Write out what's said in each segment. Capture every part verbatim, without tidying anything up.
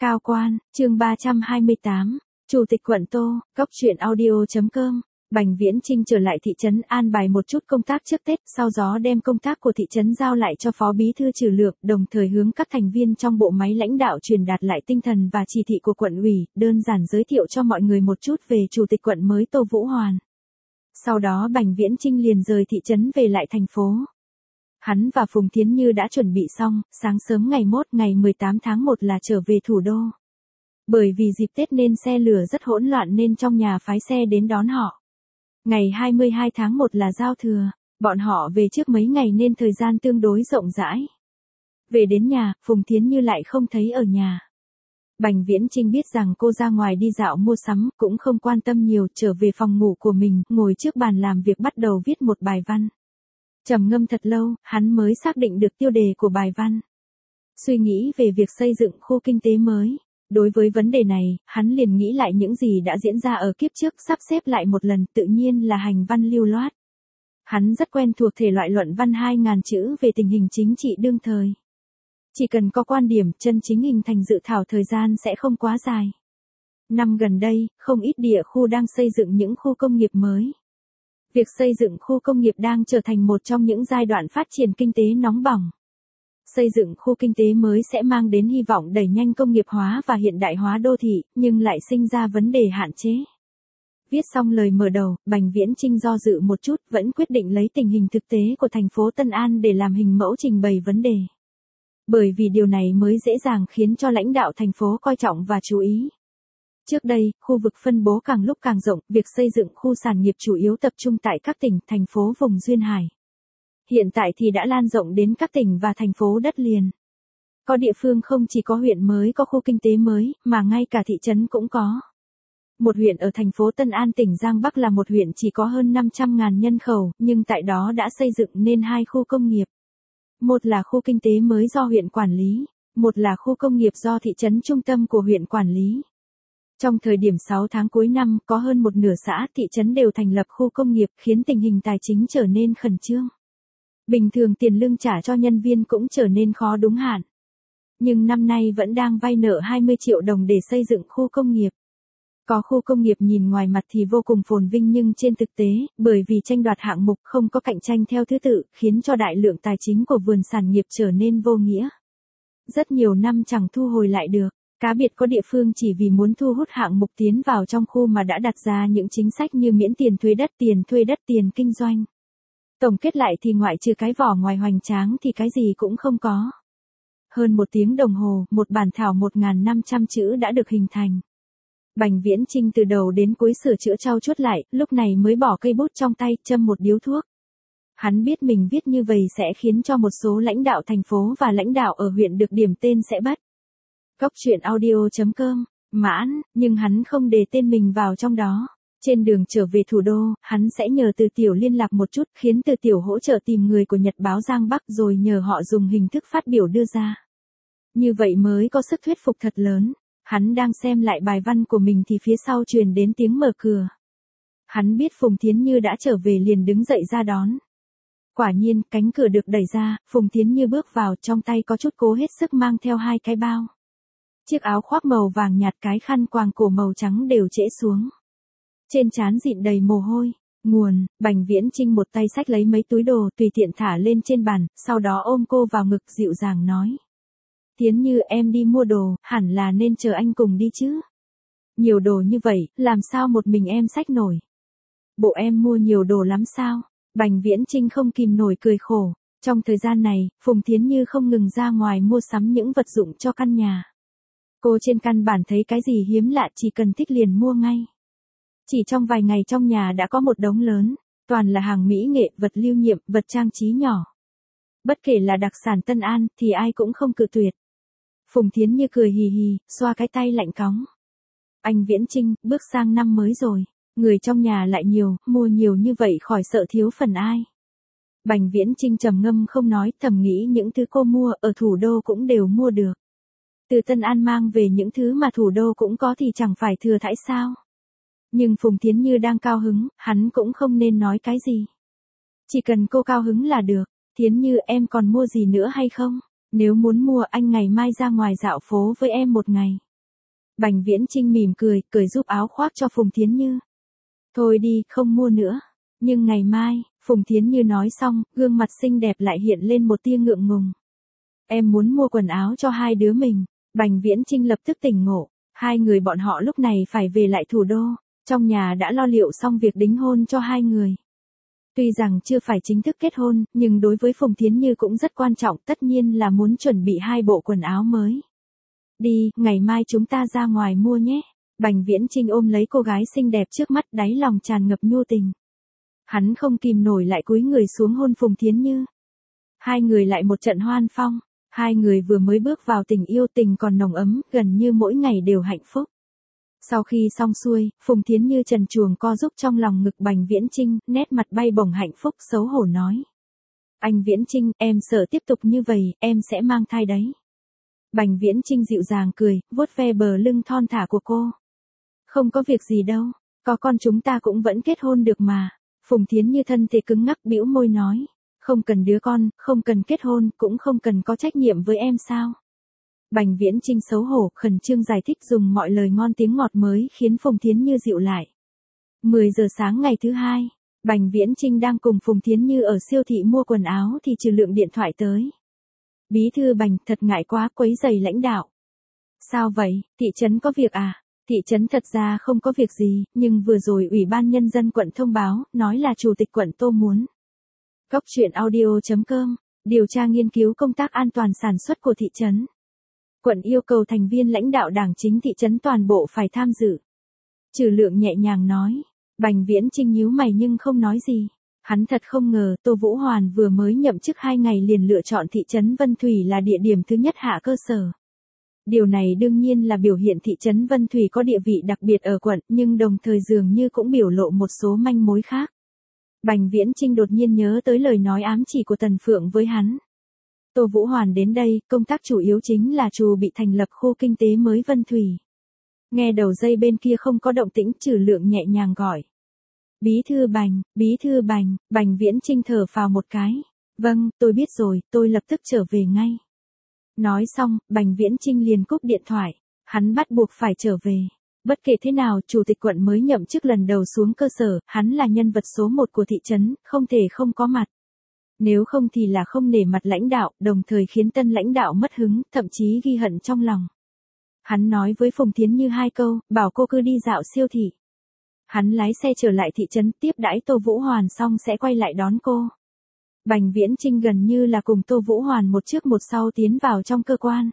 Cao quan, chương ba trăm hai mươi tám, Chủ tịch quận Tô, Cốc truyện audio.com. Bành Viễn Chinh trở lại thị trấn an bài một chút công tác trước Tết, sau đó đem công tác của thị trấn giao lại cho Phó Bí thư Trừ Lược, đồng thời hướng các thành viên trong bộ máy lãnh đạo truyền đạt lại tinh thần và chỉ thị của quận ủy, đơn giản giới thiệu cho mọi người một chút về Chủ tịch quận mới Tô Vũ Hoàn. Sau đó Bành Viễn Chinh liền rời thị trấn về lại thành phố. Hắn và Phùng Thiến Như đã chuẩn bị xong, sáng sớm ngày mốt ngày mười tám tháng một là trở về thủ đô. Bởi vì dịp Tết nên xe lửa rất hỗn loạn nên trong nhà phái xe đến đón họ. Ngày hai mươi hai tháng một là giao thừa, bọn họ về trước mấy ngày nên thời gian tương đối rộng rãi. Về đến nhà, Phùng Thiến Như lại không thấy ở nhà. Bành Viễn Chinh biết rằng cô ra ngoài đi dạo mua sắm, cũng không quan tâm nhiều, trở về phòng ngủ của mình, ngồi trước bàn làm việc bắt đầu viết một bài văn. Trầm ngâm thật lâu, hắn mới xác định được tiêu đề của bài văn. Suy nghĩ về việc xây dựng khu kinh tế mới. Đối với vấn đề này, hắn liền nghĩ lại những gì đã diễn ra ở kiếp trước, sắp xếp lại một lần, tự nhiên là hành văn lưu loát. Hắn rất quen thuộc thể loại luận văn hai nghìn chữ về tình hình chính trị đương thời. Chỉ cần có quan điểm, chân chính hình thành dự thảo, thời gian sẽ không quá dài. Năm gần đây, không ít địa khu đang xây dựng những khu công nghiệp mới. Việc xây dựng khu công nghiệp đang trở thành một trong những giai đoạn phát triển kinh tế nóng bỏng. Xây dựng khu kinh tế mới sẽ mang đến hy vọng đẩy nhanh công nghiệp hóa và hiện đại hóa đô thị, nhưng lại sinh ra vấn đề hạn chế. Viết xong lời mở đầu, Bành Viễn Chinh do dự một chút, vẫn quyết định lấy tình hình thực tế của thành phố Tân An để làm hình mẫu trình bày vấn đề. Bởi vì điều này mới dễ dàng khiến cho lãnh đạo thành phố coi trọng và chú ý. Trước đây, khu vực phân bố càng lúc càng rộng, việc xây dựng khu sản nghiệp chủ yếu tập trung tại các tỉnh, thành phố vùng duyên hải. Hiện tại thì đã lan rộng đến các tỉnh và thành phố đất liền. Có địa phương không chỉ có huyện mới có khu kinh tế mới, mà ngay cả thị trấn cũng có. Một huyện ở thành phố Tân An tỉnh Giang Bắc là một huyện chỉ có hơn năm trăm nghìn nhân khẩu, nhưng tại đó đã xây dựng nên hai khu công nghiệp. Một là khu kinh tế mới do huyện quản lý, một là khu công nghiệp do thị trấn trung tâm của huyện quản lý. Trong thời điểm sáu tháng cuối năm, có hơn một nửa xã, thị trấn đều thành lập khu công nghiệp, khiến tình hình tài chính trở nên khẩn trương. Bình thường tiền lương trả cho nhân viên cũng trở nên khó đúng hạn. Nhưng năm nay vẫn đang vay nợ hai mươi triệu đồng để xây dựng khu công nghiệp. Có khu công nghiệp nhìn ngoài mặt thì vô cùng phồn vinh nhưng trên thực tế, bởi vì tranh đoạt hạng mục không có cạnh tranh theo thứ tự, khiến cho đại lượng tài chính của vườn sản nghiệp trở nên vô nghĩa. Rất nhiều năm chẳng thu hồi lại được. Cá biệt có địa phương chỉ vì muốn thu hút hạng mục tiến vào trong khu mà đã đặt ra những chính sách như miễn tiền thuê đất, tiền thuê đất, tiền kinh doanh. Tổng kết lại thì ngoại trừ cái vỏ ngoài hoành tráng thì cái gì cũng không có. Hơn một tiếng đồng hồ, một bản thảo một nghìn năm trăm chữ đã được hình thành. Bành Viễn Chinh từ đầu đến cuối sửa chữa trau chuốt lại, lúc này mới bỏ cây bút trong tay, châm một điếu thuốc. Hắn biết mình viết như vậy sẽ khiến cho một số lãnh đạo thành phố và lãnh đạo ở huyện được điểm tên sẽ bắt. Cốc truyện audio.com, mãn, nhưng hắn không đề tên mình vào trong đó. Trên đường trở về thủ đô, hắn sẽ nhờ Từ Tiểu liên lạc một chút, khiến Từ Tiểu hỗ trợ tìm người của Nhật báo Giang Bắc rồi nhờ họ dùng hình thức phát biểu đưa ra. Như vậy mới có sức thuyết phục thật lớn. Hắn đang xem lại bài văn của mình thì phía sau truyền đến tiếng mở cửa. Hắn biết Phùng Thiến Như đã trở về liền đứng dậy ra đón. Quả nhiên, cánh cửa được đẩy ra, Phùng Thiến Như bước vào, trong tay có chút cố hết sức mang theo hai cái bao. Chiếc áo khoác màu vàng nhạt, cái khăn quàng cổ màu trắng đều trễ xuống. Trên trán dịn đầy mồ hôi. Nguồn, Bành Viễn Chinh một tay xách lấy mấy túi đồ tùy tiện thả lên trên bàn, sau đó ôm cô vào ngực dịu dàng nói. Thiến Như, em đi mua đồ, hẳn là nên chờ anh cùng đi chứ. Nhiều đồ như vậy, làm sao một mình em xách nổi. Bộ em mua nhiều đồ lắm sao? Bành Viễn Chinh không kìm nổi cười khổ. Trong thời gian này, Phùng Thiến Như không ngừng ra ngoài mua sắm những vật dụng cho căn nhà. Cô trên căn bản thấy cái gì hiếm lạ chỉ cần thích liền mua ngay. Chỉ trong vài ngày trong nhà đã có một đống lớn, toàn là hàng mỹ nghệ, vật lưu niệm, vật trang trí nhỏ. Bất kể là đặc sản Tân An thì ai cũng không cự tuyệt. Phùng Thiến Như cười hì hì, xoa cái tay lạnh cóng. Anh Viễn Chinh, bước sang năm mới rồi, người trong nhà lại nhiều, mua nhiều như vậy khỏi sợ thiếu phần ai. Bành Viễn Chinh trầm ngâm không nói, thầm nghĩ những thứ cô mua ở thủ đô cũng đều mua được. Từ Tân An mang về những thứ mà thủ đô cũng có thì chẳng phải thừa thãi sao. Nhưng Phùng Thiến Như đang cao hứng, hắn cũng không nên nói cái gì. Chỉ cần cô cao hứng là được. Thiến Như, em còn mua gì nữa hay không? Nếu muốn mua anh ngày mai ra ngoài dạo phố với em một ngày. Bành Viễn Chinh mỉm cười, cười giúp áo khoác cho Phùng Thiến Như. Thôi đi, không mua nữa. Nhưng ngày mai, Phùng Thiến Như nói xong, gương mặt xinh đẹp lại hiện lên một tia ngượng ngùng. Em muốn mua quần áo cho hai đứa mình. Bành Viễn Chinh lập tức tỉnh ngộ. Hai người bọn họ lúc này phải về lại thủ đô. Trong nhà đã lo liệu xong việc đính hôn cho hai người. Tuy rằng chưa phải chính thức kết hôn, nhưng đối với Phùng Thiến Như cũng rất quan trọng, tất nhiên là muốn chuẩn bị hai bộ quần áo mới. Đi, ngày mai chúng ta ra ngoài mua nhé. Bành Viễn Chinh ôm lấy cô gái xinh đẹp trước mắt, đáy lòng tràn ngập nhu tình. Hắn không kìm nổi lại cúi người xuống hôn Phùng Thiến Như. Hai người lại một trận hoan phong. Hai người vừa mới bước vào tình yêu, tình còn nồng ấm, gần như mỗi ngày đều hạnh phúc. Sau khi xong xuôi, Phùng Thiến Như trần truồng co giúp trong lòng ngực Bành Viễn Chinh, nét mặt bay bổng hạnh phúc xấu hổ nói. Anh Viễn Chinh, em sợ tiếp tục như vậy, em sẽ mang thai đấy. Bành Viễn Chinh dịu dàng cười, vuốt ve bờ lưng thon thả của cô. Không có việc gì đâu, có con chúng ta cũng vẫn kết hôn được mà. Phùng Thiến Như thân thể cứng ngắc bĩu môi nói. Không cần đứa con, không cần kết hôn, cũng không cần có trách nhiệm với em sao. Bành Viễn Chinh xấu hổ, khẩn trương giải thích dùng mọi lời ngon tiếng ngọt mới khiến Phùng Thiến Như dịu lại. mười giờ sáng ngày thứ hai, Bành Viễn Chinh đang cùng Phùng Thiến Như ở siêu thị mua quần áo thì Trừ Lượng điện thoại tới. Bí thư Bành, thật ngại quá, quấy rầy lãnh đạo. Sao vậy, thị trấn có việc à? Thị trấn thật ra không có việc gì, nhưng vừa rồi Ủy ban Nhân dân quận thông báo, nói là Chủ tịch quận Tô muốn. Góc truyện audio chấm com, điều tra nghiên cứu công tác an toàn sản xuất của thị trấn. Quận yêu cầu thành viên lãnh đạo đảng chính thị trấn toàn bộ phải tham dự. Trừ Lượng nhẹ nhàng nói. Bành Viễn Chinh nhíu mày nhưng không nói gì. Hắn thật không ngờ Tô Vũ Hoàn vừa mới nhậm chức hai ngày liền lựa chọn thị trấn Vân Thủy là địa điểm thứ nhất hạ cơ sở. Điều này đương nhiên là biểu hiện thị trấn Vân Thủy có địa vị đặc biệt ở quận, nhưng đồng thời dường như cũng biểu lộ một số manh mối khác. Bành Viễn Chinh đột nhiên nhớ tới lời nói ám chỉ của Tần Phượng với hắn. Tô Vũ Hoàn đến đây, công tác chủ yếu chính là Trù bị thành lập khu kinh tế mới Vân Thủy. Nghe đầu dây bên kia không có động tĩnh, Trừ Lượng nhẹ nhàng gọi. Bí thư Bành, bí thư Bành, Bành Viễn Chinh thở phào một cái. Vâng, tôi biết rồi, tôi lập tức trở về ngay. Nói xong, Bành Viễn Chinh liền cúp điện thoại. Hắn bắt buộc phải trở về. Bất kể thế nào, chủ tịch quận mới nhậm chức lần đầu xuống cơ sở, hắn là nhân vật số một của thị trấn, không thể không có mặt. Nếu không thì là không nể mặt lãnh đạo, đồng thời khiến tân lãnh đạo mất hứng, thậm chí ghi hận trong lòng. Hắn nói với Phùng Thiến Như hai câu, bảo cô cứ đi dạo siêu thị. Hắn lái xe trở lại thị trấn, tiếp đãi Tô Vũ Hoàn xong sẽ quay lại đón cô. Bành Viễn Chinh gần như là cùng Tô Vũ Hoàn một trước một sau tiến vào trong cơ quan.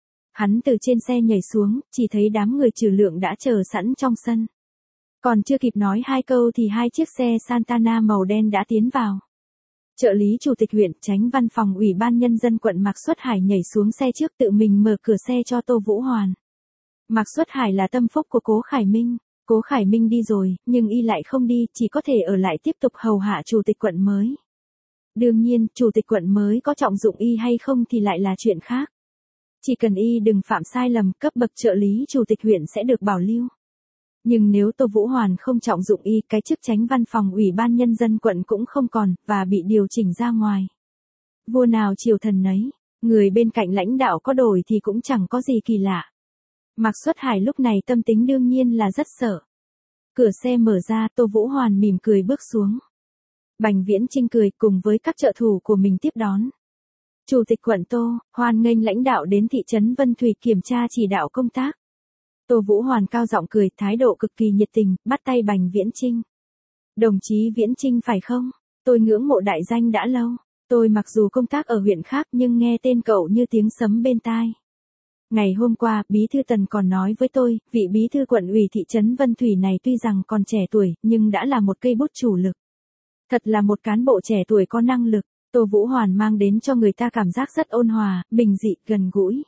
Hắn từ trên xe nhảy xuống, chỉ thấy đám người Trừ Lượng đã chờ sẵn trong sân. Còn chưa kịp nói hai câu thì hai chiếc xe Santana màu đen đã tiến vào. Trợ lý chủ tịch huyện, tránh văn phòng Ủy ban Nhân dân quận Mạc Xuất Hải nhảy xuống xe trước, tự mình mở cửa xe cho Tô Vũ Hoàn. Mạc Xuất Hải là tâm phúc của Cố Khải Minh. Cố Khải Minh đi rồi, nhưng y lại không đi, chỉ có thể ở lại tiếp tục hầu hạ chủ tịch quận mới. Đương nhiên, chủ tịch quận mới có trọng dụng y hay không thì lại là chuyện khác. Chỉ cần y đừng phạm sai lầm, cấp bậc trợ lý chủ tịch huyện sẽ được bảo lưu. Nhưng nếu Tô Vũ Hoàn không trọng dụng y, cái chức tránh văn phòng Ủy ban Nhân dân quận cũng không còn, và bị điều chỉnh ra ngoài. Vua nào triều thần nấy, người bên cạnh lãnh đạo có đổi thì cũng chẳng có gì kỳ lạ. Mạc Xuất Hải lúc này tâm tính đương nhiên là rất sợ. Cửa xe mở ra, Tô Vũ Hoàn mỉm cười bước xuống. Bành Viễn Chinh cười cùng với các trợ thủ của mình tiếp đón. Chủ tịch quận Tô, hoan nghênh lãnh đạo đến thị trấn Vân Thủy kiểm tra chỉ đạo công tác. Tô Vũ Hoàn cao giọng cười, thái độ cực kỳ nhiệt tình, bắt tay Bành Viễn Chinh. Đồng chí Viễn Chinh phải không? Tôi ngưỡng mộ đại danh đã lâu. Tôi mặc dù công tác ở huyện khác nhưng nghe tên cậu như tiếng sấm bên tai. Ngày hôm qua, Bí thư Tần còn nói với tôi, vị Bí thư quận ủy thị trấn Vân Thủy này tuy rằng còn trẻ tuổi, nhưng đã là một cây bút chủ lực. Thật là một cán bộ trẻ tuổi có năng lực. Tô Vũ Hoàn mang đến cho người ta cảm giác rất ôn hòa, bình dị, gần gũi.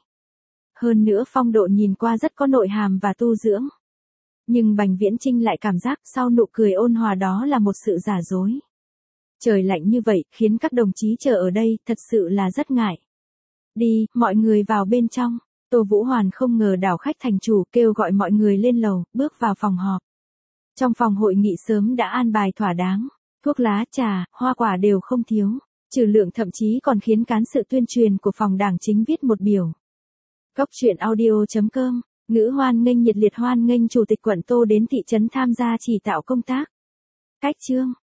Hơn nữa phong độ nhìn qua rất có nội hàm và tu dưỡng. Nhưng Bành Viễn Chinh lại cảm giác sau nụ cười ôn hòa đó là một sự giả dối. Trời lạnh như vậy, khiến các đồng chí chờ ở đây, thật sự là rất ngại. Đi, mọi người vào bên trong. Tô Vũ Hoàn không ngờ đảo khách thành chủ, kêu gọi mọi người lên lầu, bước vào phòng họp. Trong phòng hội nghị sớm đã an bài thỏa đáng. Thuốc lá, trà, hoa quả đều không thiếu. Trừ Lượng thậm chí còn khiến cán sự tuyên truyền của phòng đảng chính viết một biểu. Góc truyện audio chấm com Ngữ hoan nghênh nhiệt liệt hoan nghênh Chủ tịch quận Tô đến thị trấn tham gia chỉ đạo công tác. Cách chương